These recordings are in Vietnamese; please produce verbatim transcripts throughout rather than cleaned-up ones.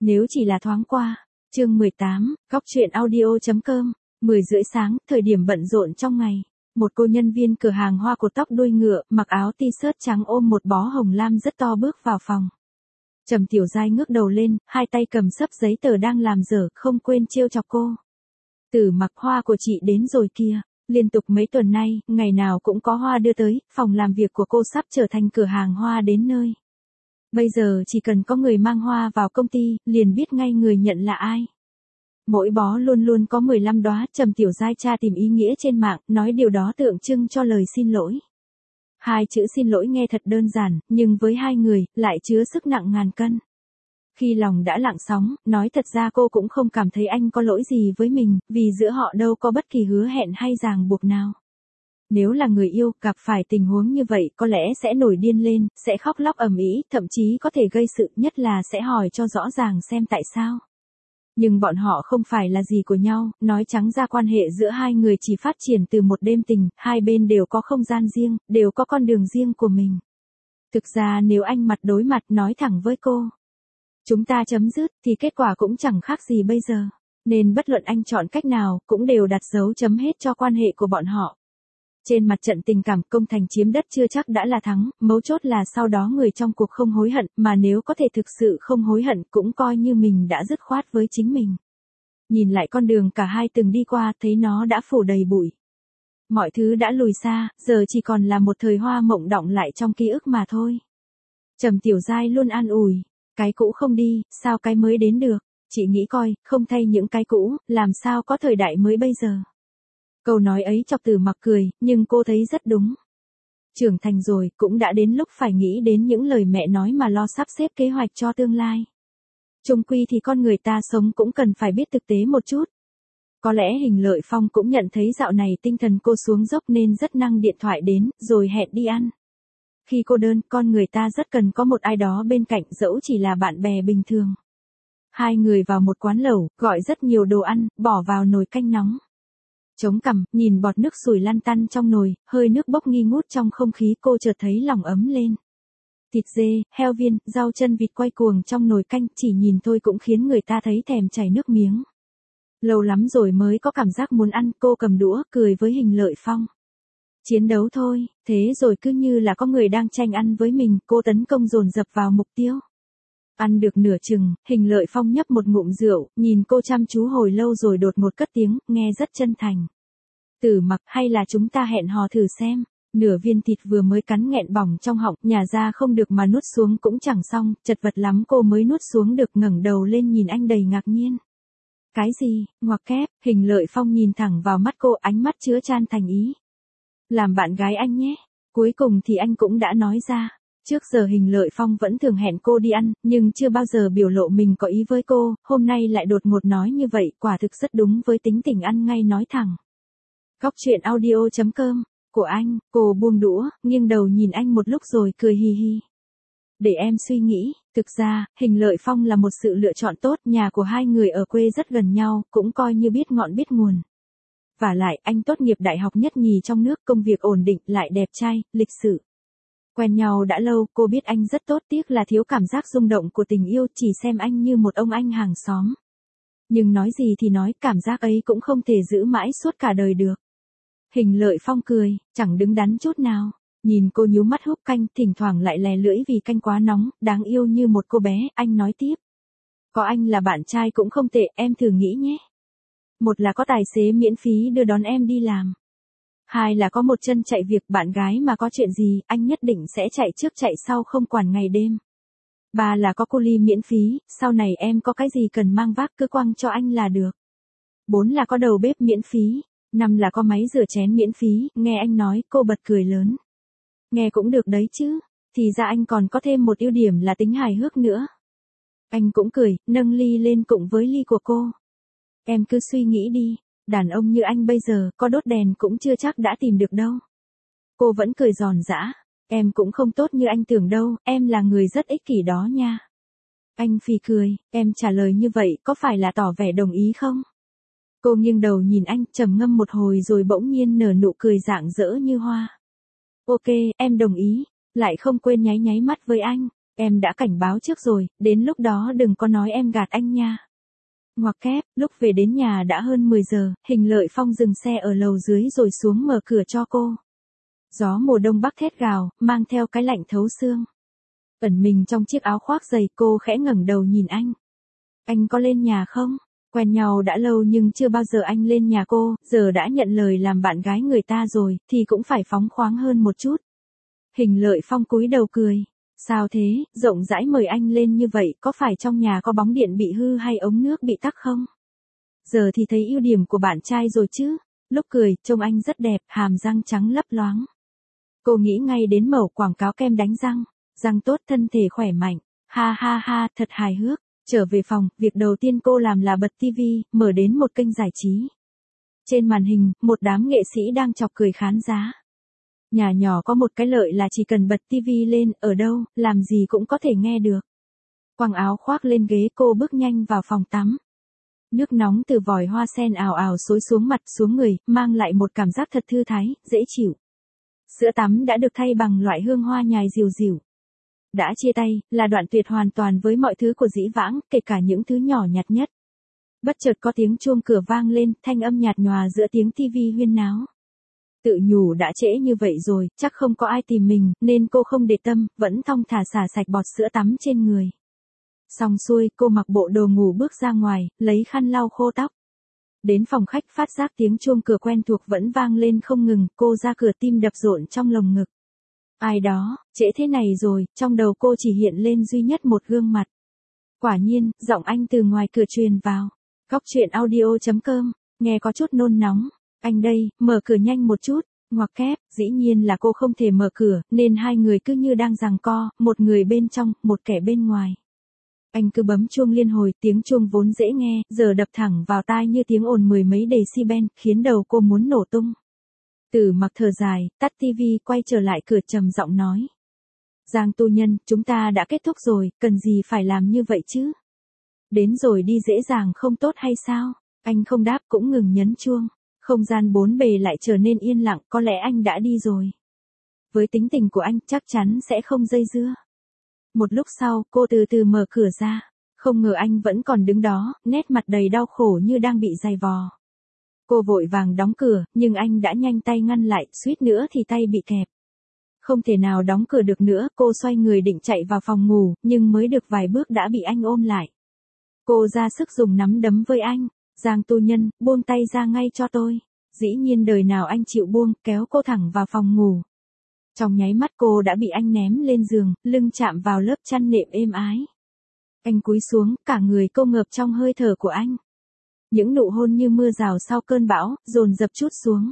Nếu chỉ là thoáng qua. Chương mười tám, Góc truyện audio chấm com. mười rưỡi sáng, thời điểm bận rộn trong ngày. Một cô nhân viên cửa hàng hoa cột tóc đuôi ngựa, mặc áo t-shirt trắng ôm một bó hồng lam rất to bước vào phòng. Trầm Tiểu Giai ngước đầu lên, hai tay cầm xấp giấy tờ đang làm dở, không quên trêu chọc cô. Tử Mặc, hoa của chị đến rồi kìa. Liên tục mấy tuần nay, ngày nào cũng có hoa đưa tới, phòng làm việc của cô sắp trở thành cửa hàng hoa đến nơi. Bây giờ chỉ cần có người mang hoa vào công ty, liền biết ngay người nhận là ai. Mỗi bó luôn luôn có mười lăm đóa, Trầm Tiểu Giai tra tìm ý nghĩa trên mạng, nói điều đó tượng trưng cho lời xin lỗi. Hai chữ xin lỗi nghe thật đơn giản, nhưng với hai người, lại chứa sức nặng ngàn cân. Khi lòng đã lặng sóng, nói thật ra cô cũng không cảm thấy anh có lỗi gì với mình, vì giữa họ đâu có bất kỳ hứa hẹn hay ràng buộc nào. Nếu là người yêu, gặp phải tình huống như vậy có lẽ sẽ nổi điên lên, sẽ khóc lóc ầm ĩ, thậm chí có thể gây sự, nhất là sẽ hỏi cho rõ ràng xem tại sao. Nhưng bọn họ không phải là gì của nhau, nói trắng ra quan hệ giữa hai người chỉ phát triển từ một đêm tình, hai bên đều có không gian riêng, đều có con đường riêng của mình. Thực ra nếu anh mặt đối mặt nói thẳng với cô, chúng ta chấm dứt, thì kết quả cũng chẳng khác gì bây giờ. Nên bất luận anh chọn cách nào, cũng đều đặt dấu chấm hết cho quan hệ của bọn họ. Trên mặt trận tình cảm, công thành chiếm đất chưa chắc đã là thắng, mấu chốt là sau đó người trong cuộc không hối hận, mà nếu có thể thực sự không hối hận cũng coi như mình đã dứt khoát với chính mình. Nhìn lại con đường cả hai từng đi qua, thấy nó đã phủ đầy bụi. Mọi thứ đã lùi xa, giờ chỉ còn là một thời hoa mộng đọng lại trong ký ức mà thôi. Trầm Tiểu Giai luôn an ủi, cái cũ không đi, sao cái mới đến được, chị nghĩ coi, không thay những cái cũ, làm sao có thời đại mới bây giờ. Câu nói ấy chọc Tử Mặc cười, nhưng cô thấy rất đúng. Trưởng thành rồi, cũng đã đến lúc phải nghĩ đến những lời mẹ nói mà lo sắp xếp kế hoạch cho tương lai. Chung quy thì con người ta sống cũng cần phải biết thực tế một chút. Có lẽ Hình Lợi Phong cũng nhận thấy dạo này tinh thần cô xuống dốc nên rất năng điện thoại đến, rồi hẹn đi ăn. Khi cô đơn, con người ta rất cần có một ai đó bên cạnh, dẫu chỉ là bạn bè bình thường. Hai người vào một quán lẩu, gọi rất nhiều đồ ăn, bỏ vào nồi canh nóng. Chống cằm, nhìn bọt nước sủi lăn tăn trong nồi, hơi nước bốc nghi ngút trong không khí, cô chợt thấy lòng ấm lên. Thịt dê, heo viên, rau chân vịt quay cuồng trong nồi canh, chỉ nhìn thôi cũng khiến người ta thấy thèm chảy nước miếng. Lâu lắm rồi mới có cảm giác muốn ăn, cô cầm đũa, cười với Hình Lợi Phong. Chiến đấu thôi, thế rồi cứ như là có người đang tranh ăn với mình, cô tấn công dồn dập vào mục tiêu. Ăn được nửa chừng, Hình Lợi Phong nhấp một ngụm rượu, nhìn cô chăm chú hồi lâu rồi đột ngột cất tiếng, nghe rất chân thành. Tử Mặc, hay là chúng ta hẹn hò thử xem. Nửa viên thịt vừa mới cắn nghẹn bỏng trong họng, nhả ra không được mà nuốt xuống cũng chẳng xong, chật vật lắm cô mới nuốt xuống được, ngẩng đầu lên nhìn anh đầy ngạc nhiên. Cái gì, ngoặc kép, Hình Lợi Phong nhìn thẳng vào mắt cô, ánh mắt chứa chan thành ý. Làm bạn gái anh nhé. Cuối cùng thì anh cũng đã nói ra. Trước giờ Hình Lợi Phong vẫn thường hẹn cô đi ăn, nhưng chưa bao giờ biểu lộ mình có ý với cô, hôm nay lại đột ngột nói như vậy, quả thực rất đúng với tính tình ăn ngay nói thẳng. Góc truyện audio chấm com, của anh, cô buông đũa, nghiêng đầu nhìn anh một lúc rồi cười hì hì. Để em suy nghĩ, thực ra, Hình Lợi Phong là một sự lựa chọn tốt, nhà của hai người ở quê rất gần nhau, cũng coi như biết ngọn biết nguồn. Vả lại, anh tốt nghiệp đại học nhất nhì trong nước, công việc ổn định, lại đẹp trai, lịch sự. Quen nhau đã lâu, cô biết anh rất tốt, tiếc là thiếu cảm giác rung động của tình yêu, chỉ xem anh như một ông anh hàng xóm. Nhưng nói gì thì nói, cảm giác ấy cũng không thể giữ mãi suốt cả đời được. Hình Lợi Phong cười, chẳng đứng đắn chút nào. Nhìn cô nhíu mắt húp canh, thỉnh thoảng lại lè lưỡi vì canh quá nóng, đáng yêu như một cô bé, anh nói tiếp. Có anh là bạn trai cũng không tệ, em thử nghĩ nhé. Một là có tài xế miễn phí đưa đón em đi làm. Hai là có một chân chạy việc, bạn gái mà có chuyện gì, anh nhất định sẽ chạy trước chạy sau không quản ngày đêm. Ba là có cu ly miễn phí, sau này em có cái gì cần mang vác cứ quăng cho anh là được. Bốn là có đầu bếp miễn phí. Năm là có máy rửa chén miễn phí, nghe anh nói, cô bật cười lớn. Nghe cũng được đấy chứ, thì ra anh còn có thêm một ưu điểm là tính hài hước nữa. Anh cũng cười, nâng ly lên cùng với ly của cô. Em cứ suy nghĩ đi, đàn ông như anh bây giờ, có đốt đèn cũng chưa chắc đã tìm được đâu. Cô vẫn cười giòn giã, em cũng không tốt như anh tưởng đâu, em là người rất ích kỷ đó nha. Anh phì cười, em trả lời như vậy có phải là tỏ vẻ đồng ý không? Cô nghiêng đầu nhìn anh, trầm ngâm một hồi rồi bỗng nhiên nở nụ cười rạng rỡ như hoa. Ok, em đồng ý, lại không quên nháy nháy mắt với anh. Em đã cảnh báo trước rồi, đến lúc đó đừng có nói em gạt anh nha. Ngoặc kép, lúc về đến nhà đã hơn mười giờ, Hình Lợi Phong dừng xe ở lầu dưới rồi xuống mở cửa cho cô. Gió mùa đông bắc thét gào, mang theo cái lạnh thấu xương. Ẩn mình trong chiếc áo khoác dày, cô khẽ ngẩng đầu nhìn anh. Anh có lên nhà không? Quen nhau đã lâu nhưng chưa bao giờ anh lên nhà cô, giờ đã nhận lời làm bạn gái người ta rồi, thì cũng phải phóng khoáng hơn một chút. Hình Lợi Phong cúi đầu cười. Sao thế, rộng rãi mời anh lên như vậy, có phải trong nhà có bóng điện bị hư hay ống nước bị tắc không? Giờ thì thấy ưu điểm của bạn trai rồi chứ. Lúc cười, trông anh rất đẹp, hàm răng trắng lấp loáng. Cô nghĩ ngay đến mẩu quảng cáo kem đánh răng. Răng tốt, thân thể khỏe mạnh. Ha ha ha, thật hài hước. Trở về phòng, việc đầu tiên cô làm là bật tivi, mở đến một kênh giải trí. Trên màn hình, một đám nghệ sĩ đang chọc cười khán giả. Nhà nhỏ có một cái lợi là chỉ cần bật tivi lên, ở đâu, làm gì cũng có thể nghe được. Quàng áo khoác lên ghế, cô bước nhanh vào phòng tắm. Nước nóng từ vòi hoa sen ào ào xối xuống mặt xuống người, mang lại một cảm giác thật thư thái, dễ chịu. Sữa tắm đã được thay bằng loại hương hoa nhài dịu dịu. Đã chia tay, là đoạn tuyệt hoàn toàn với mọi thứ của dĩ vãng, kể cả những thứ nhỏ nhặt nhất. Bất chợt có tiếng chuông cửa vang lên, thanh âm nhạt nhòa giữa tiếng tivi huyên náo. Tự nhủ đã trễ như vậy rồi, chắc không có ai tìm mình, nên cô không để tâm, vẫn thong thả xả sạch bọt sữa tắm trên người. Xong xuôi, cô mặc bộ đồ ngủ bước ra ngoài, lấy khăn lau khô tóc. Đến phòng khách phát giác tiếng chuông cửa quen thuộc vẫn vang lên không ngừng, cô ra cửa tim đập rộn trong lồng ngực. Ai đó, trễ thế này rồi, trong đầu cô chỉ hiện lên duy nhất một gương mặt. Quả nhiên, giọng anh từ ngoài cửa truyền vào. Góc truyện audio chấm com, nghe có chút nôn nóng. Anh đây, mở cửa nhanh một chút. Ngoặc kép, dĩ nhiên là cô không thể mở cửa, nên hai người cứ như đang giằng co, một người bên trong, một kẻ bên ngoài. Anh cứ bấm chuông liên hồi, tiếng chuông vốn dễ nghe, giờ đập thẳng vào tai như tiếng ồn mười mấy decibel, khiến đầu cô muốn nổ tung. Tử Mặc thở dài, tắt tivi, quay trở lại cửa trầm giọng nói. Giang tu nhân, chúng ta đã kết thúc rồi, cần gì phải làm như vậy chứ? Đến rồi đi dễ dàng không tốt hay sao? Anh không đáp cũng ngừng nhấn chuông. Không gian bốn bề lại trở nên yên lặng, có lẽ anh đã đi rồi. Với tính tình của anh, chắc chắn sẽ không dây dưa. Một lúc sau, cô từ từ mở cửa ra. Không ngờ anh vẫn còn đứng đó, nét mặt đầy đau khổ như đang bị giày vò. Cô vội vàng đóng cửa, nhưng anh đã nhanh tay ngăn lại, suýt nữa thì tay bị kẹp. Không thể nào đóng cửa được nữa, cô xoay người định chạy vào phòng ngủ, nhưng mới được vài bước đã bị anh ôm lại. Cô ra sức dùng nắm đấm với anh. Giang tu nhân, buông tay ra ngay cho tôi. Dĩ nhiên đời nào anh chịu buông, kéo cô thẳng vào phòng ngủ. Trong nháy mắt cô đã bị anh ném lên giường, lưng chạm vào lớp chăn nệm êm ái. Anh cúi xuống, cả người cô ngợp trong hơi thở của anh. Những nụ hôn như mưa rào sau cơn bão, dồn dập trút xuống.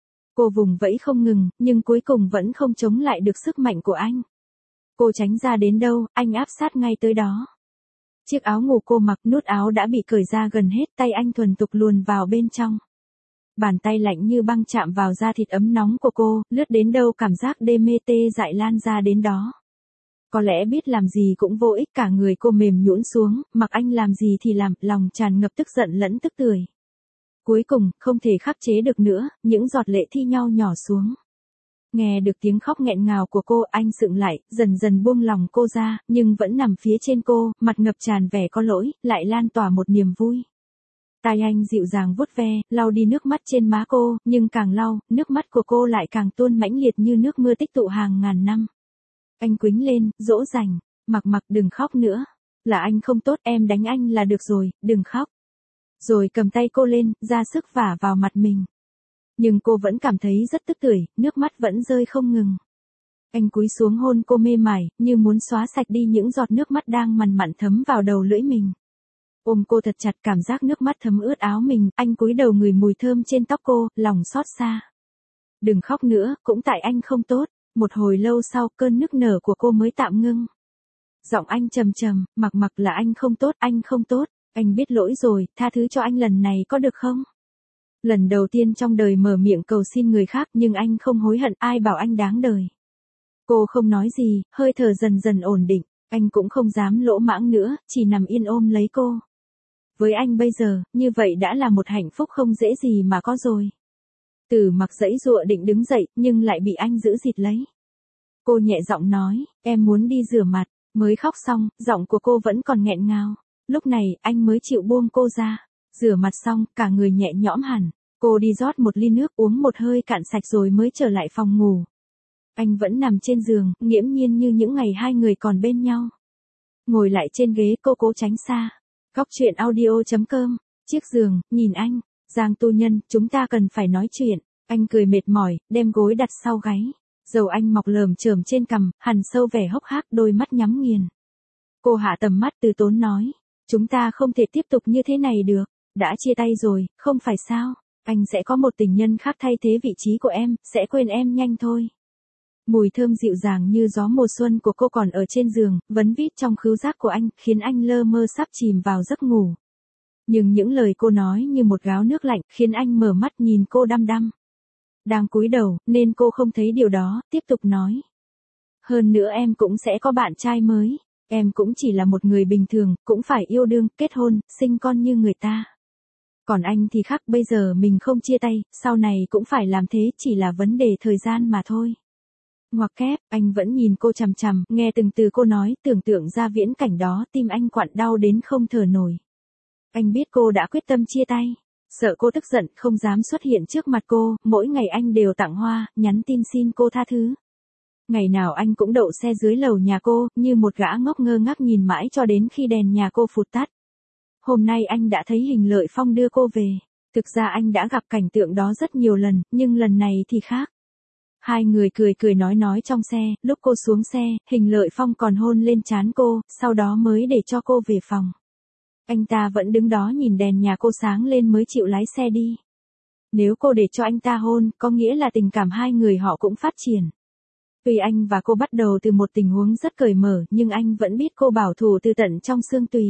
Cô vùng vẫy không ngừng, nhưng cuối cùng vẫn không chống lại được sức mạnh của anh. Cô tránh ra đến đâu, anh áp sát ngay tới đó. Chiếc áo ngủ cô mặc, nút áo đã bị cởi ra gần hết, tay anh thuần thục luồn vào bên trong. Bàn tay lạnh như băng chạm vào da thịt ấm nóng của cô, lướt đến đâu cảm giác đê mê tê dại lan ra đến đó. Có lẽ biết làm gì cũng vô ích, cả người cô mềm nhũn xuống, mặc anh làm gì thì làm, lòng tràn ngập tức giận lẫn tức tưởi. Cuối cùng, không thể khắc chế được nữa, những giọt lệ thi nhau nhỏ xuống. Nghe được tiếng khóc nghẹn ngào của cô, anh sững lại, dần dần buông lòng cô ra, nhưng vẫn nằm phía trên cô, mặt ngập tràn vẻ có lỗi, lại lan tỏa một niềm vui. Tai anh dịu dàng vuốt ve, lau đi nước mắt trên má cô, nhưng càng lau, nước mắt của cô lại càng tuôn mãnh liệt như nước mưa tích tụ hàng ngàn năm. Anh quýnh lên, dỗ dành, Mặc Mặc đừng khóc nữa. Là anh không tốt, em đánh anh là được rồi, đừng khóc. Rồi cầm tay cô lên, ra sức vả vào mặt mình. Nhưng cô vẫn cảm thấy rất tức tưởi, nước mắt vẫn rơi không ngừng. Anh cúi xuống hôn cô mê mải, như muốn xóa sạch đi những giọt nước mắt đang mằn mặn thấm vào đầu lưỡi mình. Ôm cô thật chặt, cảm giác nước mắt thấm ướt áo mình, anh cúi đầu ngửi mùi thơm trên tóc cô, lòng xót xa. Đừng khóc nữa, cũng tại anh không tốt. Một hồi lâu sau, cơn nức nở của cô mới tạm ngưng. Giọng anh trầm trầm, Mặc Mặc là anh không tốt, anh không tốt, anh biết lỗi rồi, tha thứ cho anh lần này có được không? Lần đầu tiên trong đời mở miệng cầu xin người khác, nhưng anh không hối hận, ai bảo anh đáng đời. Cô không nói gì, hơi thở dần dần ổn định, anh cũng không dám lỗ mãng nữa, chỉ nằm yên ôm lấy cô. Với anh bây giờ, như vậy đã là một hạnh phúc không dễ gì mà có rồi. Tử Mặc giãy giụa định đứng dậy, nhưng lại bị anh giữ dịt lấy. Cô nhẹ giọng nói, em muốn đi rửa mặt. Mới khóc xong, giọng của cô vẫn còn nghẹn ngào. Lúc này, anh mới chịu buông cô ra. Rửa mặt xong, cả người nhẹ nhõm hẳn. Cô đi rót một ly nước uống một hơi cạn sạch rồi mới trở lại phòng ngủ. Anh vẫn nằm trên giường, nghiễm nhiên như những ngày hai người còn bên nhau. Ngồi lại trên ghế cô cố tránh xa. Góc chuyện audio chấm com. Chiếc giường, nhìn anh. Giang tu nhân, chúng ta cần phải nói chuyện. Anh cười mệt mỏi, đem gối đặt sau gáy. Dầu anh mọc lởm chởm trên cằm, hằn sâu vẻ hốc hác, đôi mắt nhắm nghiền. Cô hạ tầm mắt từ tốn nói. Chúng ta không thể tiếp tục như thế này được. Đã chia tay rồi, không phải sao? Anh sẽ có một tình nhân khác thay thế vị trí của em, sẽ quên em nhanh thôi. Mùi thơm dịu dàng như gió mùa xuân của cô còn ở trên giường, vấn vít trong khứu giác của anh, khiến anh lơ mơ sắp chìm vào giấc ngủ. Nhưng những lời cô nói như một gáo nước lạnh, khiến anh mở mắt nhìn cô đăm đăm. Đang cúi đầu, nên cô không thấy điều đó, tiếp tục nói. Hơn nữa em cũng sẽ có bạn trai mới. Em cũng chỉ là một người bình thường, cũng phải yêu đương, kết hôn, sinh con như người ta. Còn anh thì khác, bây giờ mình không chia tay, sau này cũng phải làm thế, chỉ là vấn đề thời gian mà thôi. Ngoặc kép, anh vẫn nhìn cô chằm chằm, nghe từng từ cô nói, tưởng tượng ra viễn cảnh đó, tim anh quặn đau đến không thở nổi. Anh biết cô đã quyết tâm chia tay. Sợ cô tức giận, không dám xuất hiện trước mặt cô, mỗi ngày anh đều tặng hoa, nhắn tin xin cô tha thứ. Ngày nào anh cũng đậu xe dưới lầu nhà cô, như một gã ngốc ngơ ngác nhìn mãi cho đến khi đèn nhà cô phụt tắt. Hôm nay anh đã thấy Hình Lợi Phong đưa cô về. Thực ra anh đã gặp cảnh tượng đó rất nhiều lần, nhưng lần này thì khác. Hai người cười cười nói nói trong xe, lúc cô xuống xe, Hình Lợi Phong còn hôn lên trán cô, sau đó mới để cho cô về phòng. Anh ta vẫn đứng đó nhìn đèn nhà cô sáng lên mới chịu lái xe đi. Nếu cô để cho anh ta hôn, có nghĩa là tình cảm hai người họ cũng phát triển. Tuy anh và cô bắt đầu từ một tình huống rất cởi mở, nhưng anh vẫn biết cô bảo thủ từ tận trong xương tùy.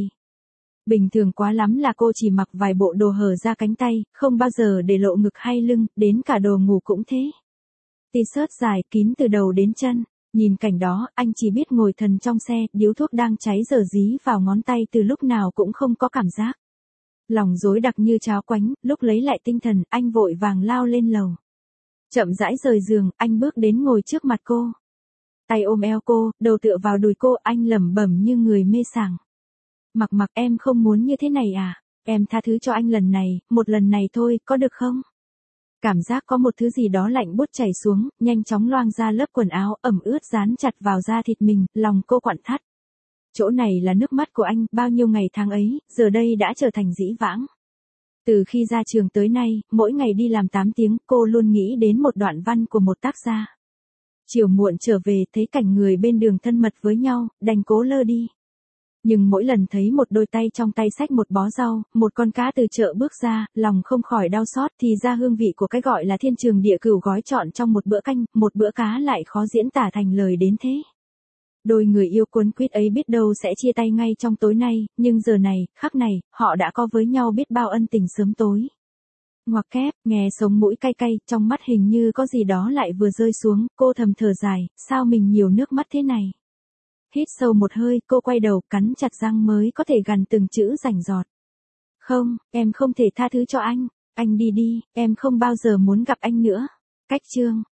Bình thường quá lắm là cô chỉ mặc vài bộ đồ hở ra cánh tay, không bao giờ để lộ ngực hay lưng, đến cả đồ ngủ cũng thế. T-shirt dài kín từ đầu đến chân. Nhìn cảnh đó, anh chỉ biết ngồi thần trong xe, điếu thuốc đang cháy dở dí vào ngón tay từ lúc nào cũng không có cảm giác. Lòng rối đặc như cháo quánh, lúc lấy lại tinh thần, anh vội vàng lao lên lầu. Chậm rãi rời giường, anh bước đến ngồi trước mặt cô. Tay ôm eo cô, đầu tựa vào đùi cô, anh lẩm bẩm như người mê sảng. Mặc mặc, em không muốn như thế này à? Em tha thứ cho anh lần này, một lần này thôi, có được không? Cảm giác có một thứ gì đó lạnh buốt chảy xuống, nhanh chóng loang ra lớp quần áo, ẩm ướt dán chặt vào da thịt mình, lòng cô quặn thắt. Chỗ này là nước mắt của anh, bao nhiêu ngày tháng ấy, giờ đây đã trở thành dĩ vãng. Từ khi ra trường tới nay, mỗi ngày đi làm tám tiếng, cô luôn nghĩ đến một đoạn văn của một tác gia. Chiều muộn trở về, thấy cảnh người bên đường thân mật với nhau, đành cố lơ đi. Nhưng mỗi lần thấy một đôi tay trong tay xách một bó rau, một con cá từ chợ bước ra, lòng không khỏi đau xót, thì ra hương vị của cái gọi là thiên trường địa cửu gói trọn trong một bữa canh, một bữa cá lại khó diễn tả thành lời đến thế. Đôi người yêu cuốn quýt ấy biết đâu sẽ chia tay ngay trong tối nay, nhưng giờ này, khắc này, họ đã có với nhau biết bao ân tình sớm tối. Ngoặc kép, nghe sống mũi cay cay, trong mắt hình như có gì đó lại vừa rơi xuống, cô thầm thở dài, sao mình nhiều nước mắt thế này. Hít sâu một hơi, cô quay đầu, cắn chặt răng mới có thể gằn từng chữ rành rọt. Không, em không thể tha thứ cho anh, anh đi đi, em không bao giờ muốn gặp anh nữa. Cách chương.